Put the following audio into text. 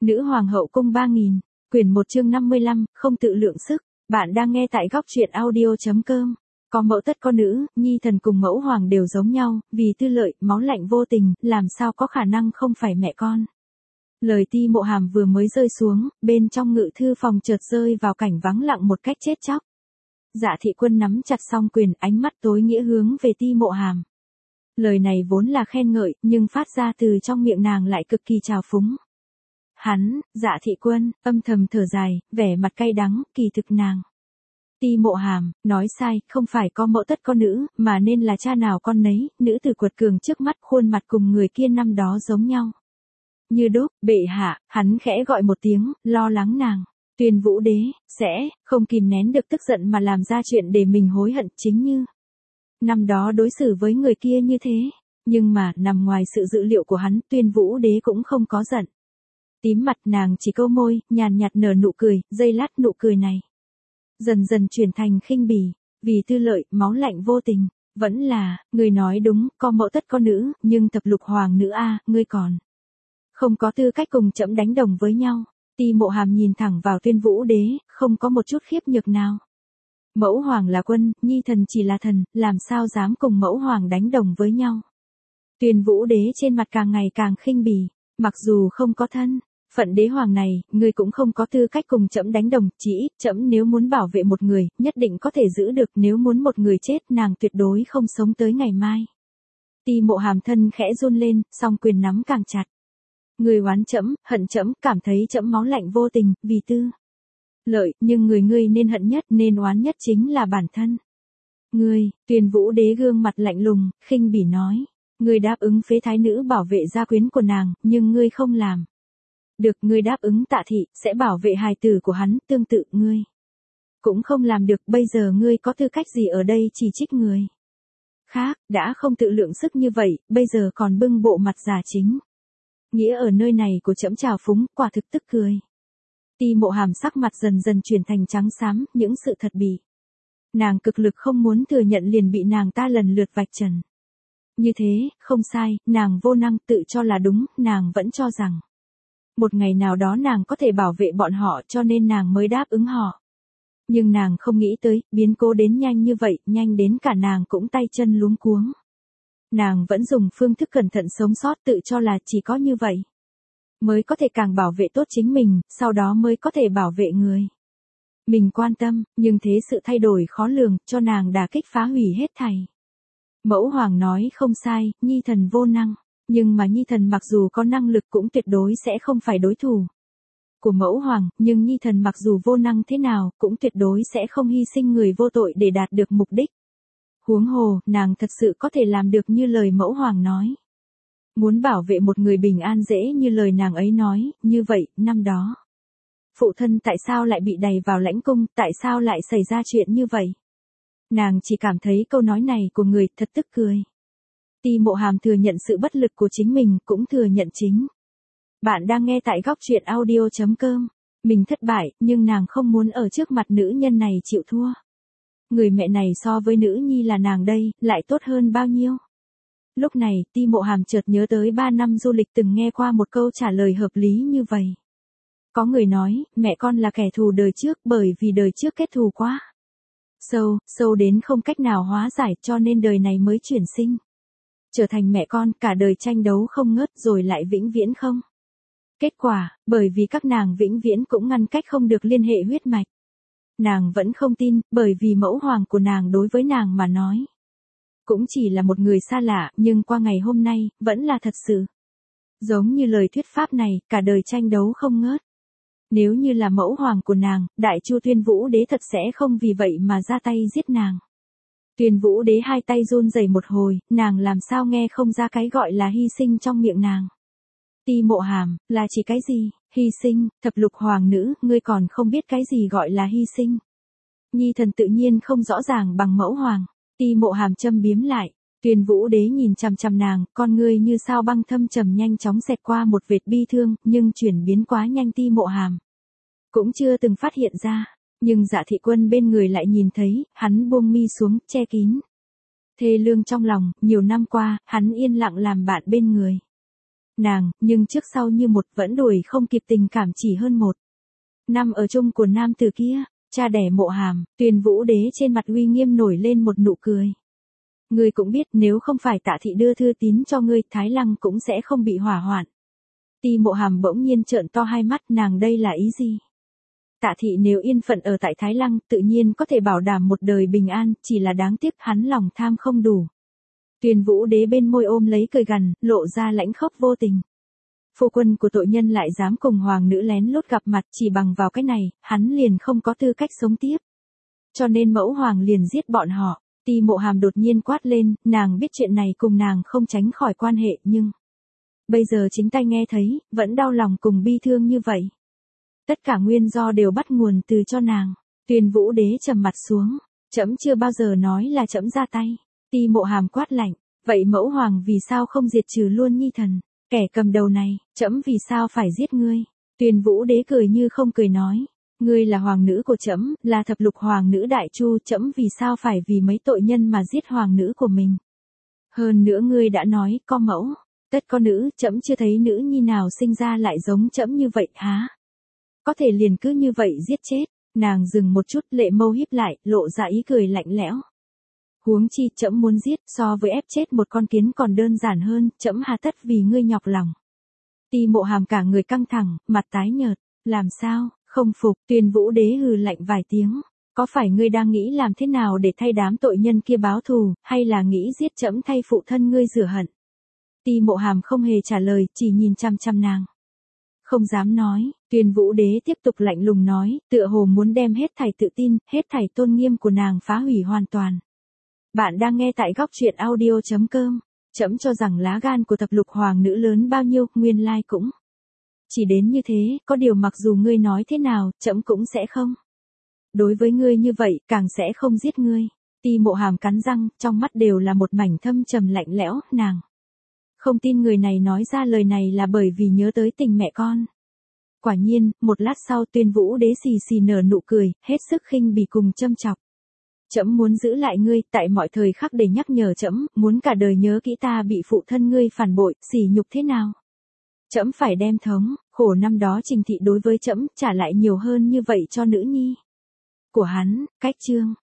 Nữ hoàng hậu cung 3000, quyển 1 chương 55, không tự lượng sức. Bạn đang nghe tại góc truyện audio.com. Có mẫu tất có nữ, nhi thần cùng mẫu hoàng đều giống nhau, vì tư lợi, máu lạnh vô tình, làm sao có khả năng không phải mẹ con. Lời Ti Mộ Hàm vừa mới rơi xuống, bên trong ngự thư phòng chợt rơi vào cảnh vắng lặng một cách chết chóc. Dạ Thị Quân nắm chặt song quyền, ánh mắt tối nghĩa hướng về Ti Mộ Hàm. Lời này vốn là khen ngợi, nhưng phát ra từ trong miệng nàng lại cực kỳ trào phúng. Dạ Thị Quân, âm thầm thở dài, vẻ mặt cay đắng, kỳ thực nàng. Ti Mộ Hàm, nói sai, không phải có mẫu tất có nữ, mà nên là cha nào con nấy, nữ tử quật cường trước mắt, khuôn mặt cùng người kia năm đó giống nhau. Như đúc, bệ hạ, hắn khẽ gọi một tiếng, lo lắng nàng. Tuyên Vũ Đế, sẽ, không kìm nén được tức giận mà làm ra chuyện để mình hối hận, chính như năm đó đối xử với người kia như thế. Nhưng mà, nằm ngoài sự dự liệu của hắn, Tuyên Vũ Đế cũng không có giận. Tím mặt nàng chỉ câu môi, nhàn nhạt nở nụ cười, giây lát nụ cười này dần dần chuyển thành khinh bỉ, vì tư lợi, máu lạnh vô tình, vẫn là, người nói đúng, có mẫu tất có nữ, nhưng thập lục hoàng nữ a, ngươi còn không có tư cách cùng trẫm đánh đồng với nhau. Ti Mộ Hàm nhìn thẳng vào Tuyên Vũ Đế, không có một chút khiếp nhược nào. Mẫu hoàng là quân, nhi thần chỉ là thần, làm sao dám cùng mẫu hoàng đánh đồng với nhau. Tuyên Vũ Đế trên mặt càng ngày càng khinh bỉ, mặc dù không có thân phận đế hoàng này, ngươi cũng không có tư cách cùng trẫm đánh đồng, chỉ ít trẫm nếu muốn bảo vệ một người, nhất định có thể giữ được, nếu muốn một người chết, nàng tuyệt đối không sống tới ngày mai. Ti Mộ Hàm thân khẽ run lên, song quyền nắm càng chặt. Người oán trẫm, hận trẫm, cảm thấy trẫm máu lạnh vô tình, vì tư lợi, nhưng người ngươi nên hận nhất, nên oán nhất chính là bản thân. Ngươi, Tuyên Vũ Đế gương mặt lạnh lùng, khinh bỉ nói, ngươi đáp ứng phế thái nữ bảo vệ gia quyến của nàng, nhưng ngươi không làm được, ngươi đáp ứng Tạ Thị sẽ bảo vệ hài tử của hắn, tương tự ngươi cũng không làm được, bây giờ ngươi có tư cách gì ở đây chỉ trích người khác, đã không tự lượng sức như vậy, bây giờ còn bưng bộ mặt giả chính. Nghĩa ở nơi này của trẫm trào phúng, quả thực tức cười. Ti Mộ Hàm sắc mặt dần dần chuyển thành trắng xám, những sự thật bỉ nàng cực lực không muốn thừa nhận liền bị nàng ta lần lượt vạch trần. Như thế, không sai, nàng vô năng, tự cho là đúng, nàng vẫn cho rằng một ngày nào đó nàng có thể bảo vệ bọn họ, cho nên nàng mới đáp ứng họ. Nhưng nàng không nghĩ tới, biến cố đến nhanh như vậy, nhanh đến cả nàng cũng tay chân luống cuống. Nàng vẫn dùng phương thức cẩn thận sống sót, tự cho là chỉ có như vậy mới có thể càng bảo vệ tốt chính mình, sau đó mới có thể bảo vệ người mình quan tâm, nhưng thế sự thay đổi khó lường, cho nàng đả kích phá hủy hết thảy. Mẫu hoàng nói không sai, nhi thần vô năng, nhưng mà nhi thần mặc dù có năng lực cũng tuyệt đối sẽ không phải đối thủ của mẫu hoàng, nhưng nhi thần mặc dù vô năng thế nào, cũng tuyệt đối sẽ không hy sinh người vô tội để đạt được mục đích. Huống hồ, nàng thật sự có thể làm được như lời mẫu hoàng nói. Muốn bảo vệ một người bình an dễ như lời nàng ấy nói, như vậy, năm đó phụ thân tại sao lại bị đày vào lãnh cung, tại sao lại xảy ra chuyện như vậy? Nàng chỉ cảm thấy câu nói này của người thật tức cười. Ti Mộ Hàm thừa nhận sự bất lực của chính mình, cũng thừa nhận chính bạn đang nghe tại góc truyện audio.com. Mình thất bại, nhưng nàng không muốn ở trước mặt nữ nhân này chịu thua. Người mẹ này so với nữ nhi là nàng đây, lại tốt hơn bao nhiêu? Lúc này, Ti Mộ Hàm chợt nhớ tới 3 năm du lịch từng nghe qua một câu trả lời hợp lý như vậy. Có người nói, mẹ con là kẻ thù đời trước, bởi vì đời trước kết thù quá sâu đến không cách nào hóa giải, cho nên đời này mới chuyển sinh trở thành mẹ con, cả đời tranh đấu không ngớt rồi lại vĩnh viễn không kết quả, bởi vì các nàng vĩnh viễn cũng ngăn cách không được liên hệ huyết mạch. Nàng vẫn không tin, bởi vì mẫu hoàng của nàng đối với nàng mà nói cũng chỉ là một người xa lạ, nhưng qua ngày hôm nay, vẫn là thật sự. Giống như lời thuyết pháp này, cả đời tranh đấu không ngớt. Nếu như là mẫu hoàng của nàng, Đại Chu Tuyên Vũ Đế thật sẽ không vì vậy mà ra tay giết nàng. Tuyên Vũ Đế hai tay run rẩy một hồi, nàng làm sao nghe không ra cái gọi là hy sinh trong miệng nàng. Ti Mộ Hàm, là chỉ cái gì? Hy sinh, thập lục hoàng nữ, ngươi còn không biết cái gì gọi là hy sinh. Nhi thần tự nhiên không rõ ràng bằng mẫu hoàng. Ti Mộ Hàm châm biếm lại. Tuyên Vũ Đế nhìn chằm chằm nàng, con ngươi như sao băng thâm trầm nhanh chóng xẹt qua một vệt bi thương, nhưng chuyển biến quá nhanh. Ti Mộ Hàm cũng chưa từng phát hiện ra, nhưng Dạ Thị Quân bên người lại nhìn thấy, hắn buông mi xuống, che kín thê lương trong lòng, nhiều năm qua, hắn yên lặng làm bạn bên người nàng, nhưng trước sau như một vẫn đuổi không kịp tình cảm chỉ hơn một năm ở chung của nam tử kia, cha đẻ Mộ Hàm. Tuyên Vũ Đế trên mặt uy nghiêm nổi lên một nụ cười. Ngươi cũng biết nếu không phải Tạ thị đưa thư tín cho ngươi, Thái Lăng cũng sẽ không bị hỏa hoạn. Ti Mộ Hàm bỗng nhiên trợn to hai mắt, nàng đây là ý gì? Tạ thị nếu yên phận ở tại Thái Lăng, tự nhiên có thể bảo đảm một đời bình an, chỉ là đáng tiếc hắn lòng tham không đủ. Tuyên Vũ Đế bên môi ôm lấy cười gằn, lộ ra lãnh khốc vô tình. Phu quân của tội nhân lại dám cùng hoàng nữ lén lút gặp mặt, chỉ bằng vào cái này, hắn liền không có tư cách sống tiếp. Cho nên mẫu hoàng liền giết bọn họ. Ti Mộ Hàm đột nhiên quát lên, nàng biết chuyện này cùng nàng không tránh khỏi quan hệ, nhưng bây giờ chính tay nghe thấy, vẫn đau lòng cùng bi thương như vậy. Tất cả nguyên do đều bắt nguồn từ cho nàng. Tuyên Vũ Đế trầm mặt xuống, trẫm chưa bao giờ nói là trẫm ra tay. Ti Mộ Hàm quát lạnh, vậy mẫu hoàng vì sao không diệt trừ luôn nhi thần, kẻ cầm đầu này, trẫm vì sao phải giết ngươi? Tuyên Vũ Đế cười như không cười nói, ngươi là hoàng nữ của trẫm, là thập lục hoàng nữ đại chu, trẫm vì sao phải vì mấy tội nhân mà giết hoàng nữ của mình? Hơn nữa ngươi đã nói, có mẫu, tất có nữ, trẫm chưa thấy nữ nhi nào sinh ra lại giống trẫm như vậy há? Có thể liền cứ như vậy giết chết. Nàng dừng một chút, lệ mâu híp lại, lộ ra ý cười lạnh lẽo. Huống chi, trẫm muốn giết, so với ép chết một con kiến còn đơn giản hơn, trẫm hà tất vì ngươi nhọc lòng. Ti Mộ Hàm cả người căng thẳng, mặt tái nhợt, làm sao, không phục? Tuyên Vũ Đế hừ lạnh vài tiếng, có phải ngươi đang nghĩ làm thế nào để thay đám tội nhân kia báo thù, hay là nghĩ giết trẫm thay phụ thân ngươi rửa hận? Ti Mộ Hàm không hề trả lời, chỉ nhìn chăm chăm nàng. Không dám nói. Tuyên Vũ Đế tiếp tục lạnh lùng nói, tựa hồ muốn đem hết thảy tự tin, hết thảy tôn nghiêm của nàng phá hủy hoàn toàn. Bạn đang nghe tại góc truyện audio.com. Trẫm cho rằng lá gan của thập lục hoàng nữ lớn bao nhiêu, nguyên lai cũng chỉ đến như thế, có điều mặc dù ngươi nói thế nào, trẫm cũng sẽ không. Đối với ngươi như vậy, càng sẽ không giết ngươi. Ti Mộ Hàm cắn răng, trong mắt đều là một mảnh thâm trầm lạnh lẽo, nàng không tin người này nói ra lời này là bởi vì nhớ tới tình mẹ con. Quả nhiên, một lát sau Tuyên Vũ Đế xì xì nở nụ cười, hết sức khinh bỉ cùng châm chọc. Trẫm muốn giữ lại ngươi, tại mọi thời khắc để nhắc nhở trẫm, muốn cả đời nhớ kỹ ta bị phụ thân ngươi phản bội, sỉ nhục thế nào. Trẫm phải đem thống, khổ năm đó Trình thị đối với trẫm, trả lại nhiều hơn như vậy cho nữ nhi của hắn. Cách chương